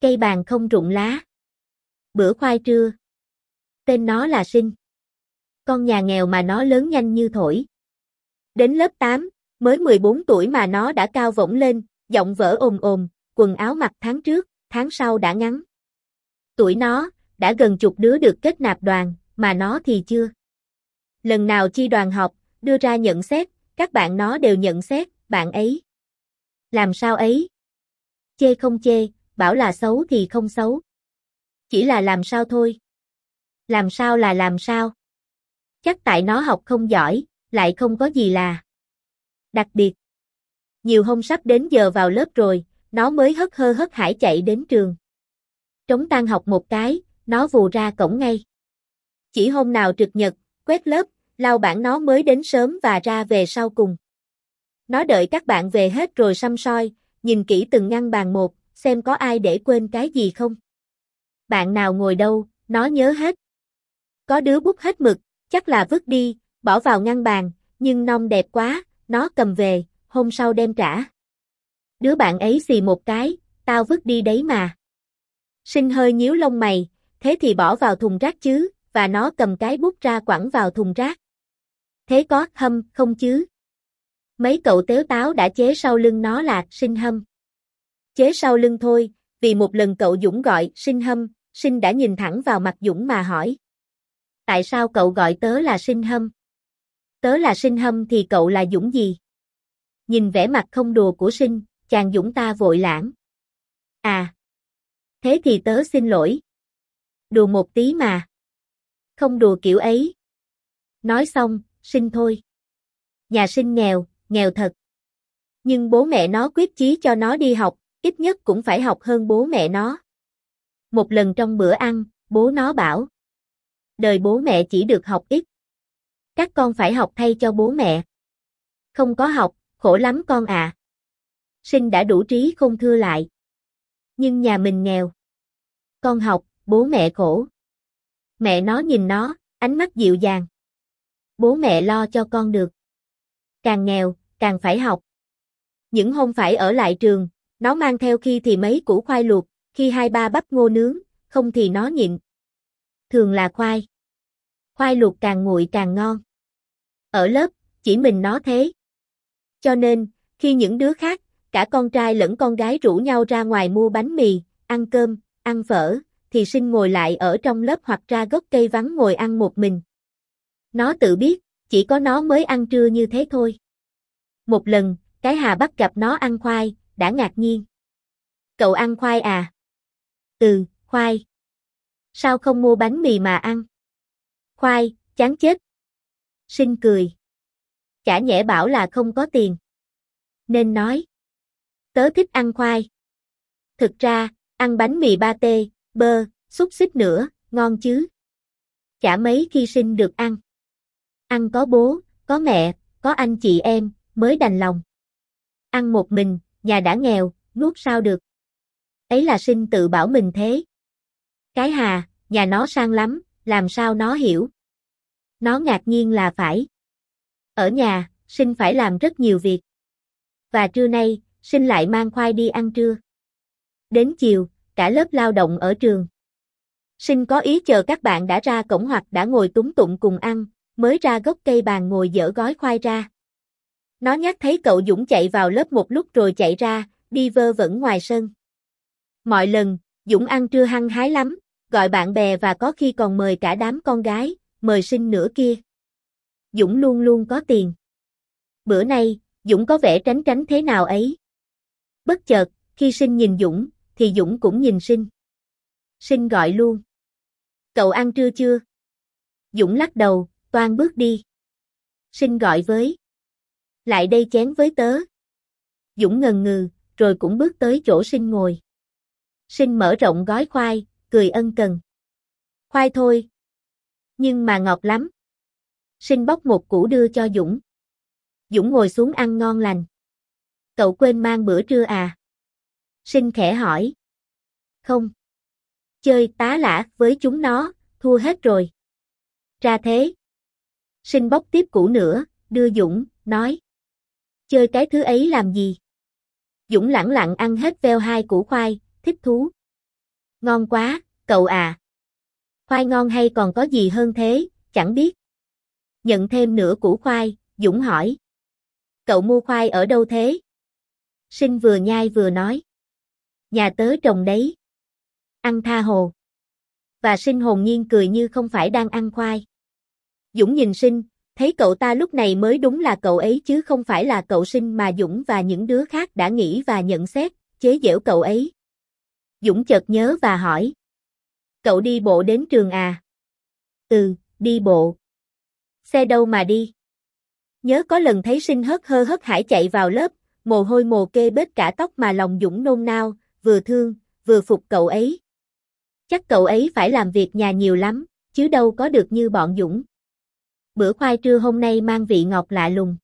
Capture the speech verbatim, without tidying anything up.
Cây bàn không rụng lá. Bữa khoai trưa. Tên nó là Sinh. Con nhà nghèo mà nó lớn nhanh như thổi. Đến lớp tám, mới mười bốn tuổi mà nó đã cao vỗng lên, giọng vỡ ồm ồm, quần áo mặc tháng trước, tháng sau đã ngắn. Tuổi nó, đã gần chục đứa được kết nạp đoàn, mà nó thì chưa. Lần nào chi đoàn họp, đưa ra nhận xét, các bạn nó đều nhận xét, bạn ấy. Làm sao ấy? Chê không chê, bảo là xấu thì không xấu. Chỉ là làm sao thôi. Làm sao là làm sao? Chắc tại nó học không giỏi, lại không có gì là đặc biệt. Nhiều hôm sắp đến giờ vào lớp rồi, nó mới hớt hơ hớt hải chạy đến trường. Trống tan học một cái, nó vù ra cổng ngay. Chỉ hôm nào trực nhật, quét lớp, lau bảng nó mới đến sớm và ra về sau cùng. Nó đợi các bạn về hết rồi săm soi, nhìn kỹ từng ngăn bàn một, xem có ai để quên cái gì không. Bạn nào ngồi đâu, nó nhớ hết. Có đứa bút hết mực, chắc là vứt đi, bỏ vào ngăn bàn, nhưng nông đẹp quá, nó cầm về, hôm sau đem trả. Đứa bạn ấy xì một cái, tao vứt đi đấy mà. Sinh hơi nhíu lông mày, thế thì bỏ vào thùng rác chứ, và nó cầm cái bút ra quẳng vào thùng rác. Thế có hâm không chứ? Mấy cậu tếu táo đã chế sau lưng nó là Sinh hâm. Chế sau lưng thôi, vì một lần cậu Dũng gọi Sinh hâm, Sinh đã nhìn thẳng vào mặt Dũng mà hỏi. Tại sao cậu gọi tớ là Sinh hâm? Tớ là Sinh hâm thì cậu là Dũng gì? Nhìn vẻ mặt không đùa của Sinh, chàng Dũng ta vội lãng. À. Thế thì tớ xin lỗi. Đùa một tí mà. Không đùa kiểu ấy. Nói xong, Sinh thôi. Nhà Sinh nghèo, nghèo thật. Nhưng bố mẹ nó quyết chí cho nó đi học, ít nhất cũng phải học hơn bố mẹ nó. Một lần trong bữa ăn, bố nó bảo. Đời bố mẹ chỉ được học ít. Các con phải học thay cho bố mẹ. Không có học, khổ lắm con à. Sinh đã đủ trí không thưa lại. Nhưng nhà mình nghèo. Con học, bố mẹ khổ. Mẹ nó nhìn nó, ánh mắt dịu dàng. Bố mẹ lo cho con được. Càng nghèo, càng phải học. Những hôm phải ở lại trường, nó mang theo khi thì mấy củ khoai luộc, khi hai ba bắp ngô nướng, không thì nó nhịn. Thường là khoai. Khoai luộc càng nguội càng ngon. Ở lớp, chỉ mình nó thế. Cho nên, khi những đứa khác, cả con trai lẫn con gái rủ nhau ra ngoài mua bánh mì, ăn cơm, ăn phở, thì Sinh ngồi lại ở trong lớp hoặc ra gốc cây vắng ngồi ăn một mình. Nó tự biết, chỉ có nó mới ăn trưa như thế thôi. Một lần, cái Hà bắt gặp nó ăn khoai, đã ngạc nhiên. Cậu ăn khoai à? Ừ, khoai. Sao không mua bánh mì mà ăn? Khoai, chán chết. Sinh cười. Chả nhẽ bảo là không có tiền. Nên nói. Tớ thích ăn khoai. Thực ra, ăn bánh mì ba tê, bơ, xúc xích nữa, ngon chứ. Chả mấy khi Sinh được ăn. Ăn có bố, có mẹ, có anh chị em, mới đành lòng. Ăn một mình, nhà đã nghèo, nuốt sao được. Ấy là Sinh tự bảo mình thế. Cái Hà, nhà nó sang lắm, làm sao nó hiểu. Nó ngạc nhiên là phải. Ở nhà, Sinh phải làm rất nhiều việc. Và trưa nay, Sinh lại mang khoai đi ăn trưa. Đến chiều, cả lớp lao động ở trường. Sinh có ý chờ các bạn đã ra cổng hoặc đã ngồi túm tụm cùng ăn, mới ra gốc cây bàn ngồi dỡ gói khoai ra. Nó nhắc thấy cậu Dũng chạy vào lớp một lúc rồi chạy ra, đi vơ vẩn ngoài sân. Mọi lần, Dũng ăn trưa hăng hái lắm, gọi bạn bè và có khi còn mời cả đám con gái, mời Sinh nữa kia. Dũng luôn luôn có tiền. Bữa nay, Dũng có vẻ tránh tránh thế nào ấy. Bất chợt, khi Sinh nhìn Dũng, thì Dũng cũng nhìn Sinh. Sinh gọi luôn. Cậu ăn trưa chưa? Dũng lắc đầu, toan bước đi. Sinh gọi với. Lại đây chén với tớ. Dũng ngần ngừ, rồi cũng bước tới chỗ Sinh ngồi. Sinh mở rộng gói khoai, cười ân cần. Khoai thôi. Nhưng mà ngọt lắm. Sinh bóc một củ đưa cho Dũng. Dũng ngồi xuống ăn ngon lành. Cậu quên mang bữa trưa à? Sinh khẽ hỏi. Không. Chơi tá lả với chúng nó, thua hết rồi. Ra thế. Sinh bóc tiếp củ nữa, đưa Dũng, nói. Chơi cái thứ ấy làm gì? Dũng lẳng lặng ăn hết veo hai củ khoai, thích thú. Ngon quá, cậu à. Khoai ngon hay còn có gì hơn thế, chẳng biết. Nhận thêm nửa củ khoai, Dũng hỏi. Cậu mua khoai ở đâu thế? Sinh vừa nhai vừa nói. Nhà tớ trồng đấy. Ăn tha hồ. Và Sinh hồn nhiên cười như không phải đang ăn khoai. Dũng nhìn Sinh, thấy cậu ta lúc này mới đúng là cậu ấy chứ không phải là cậu Sinh mà Dũng và những đứa khác đã nghĩ và nhận xét, chế giễu cậu ấy. Dũng chợt nhớ và hỏi. Cậu đi bộ đến trường à? Ừ, đi bộ. Xe đâu mà đi? Nhớ có lần thấy Sinh hớt hơ hớt hải chạy vào lớp, mồ hôi mồ kê bết cả tóc mà lòng Dũng nôn nao, vừa thương, vừa phục cậu ấy. Chắc cậu ấy phải làm việc nhà nhiều lắm, chứ đâu có được như bọn Dũng. Bữa khoai trưa hôm nay mang vị ngọt lạ lùng.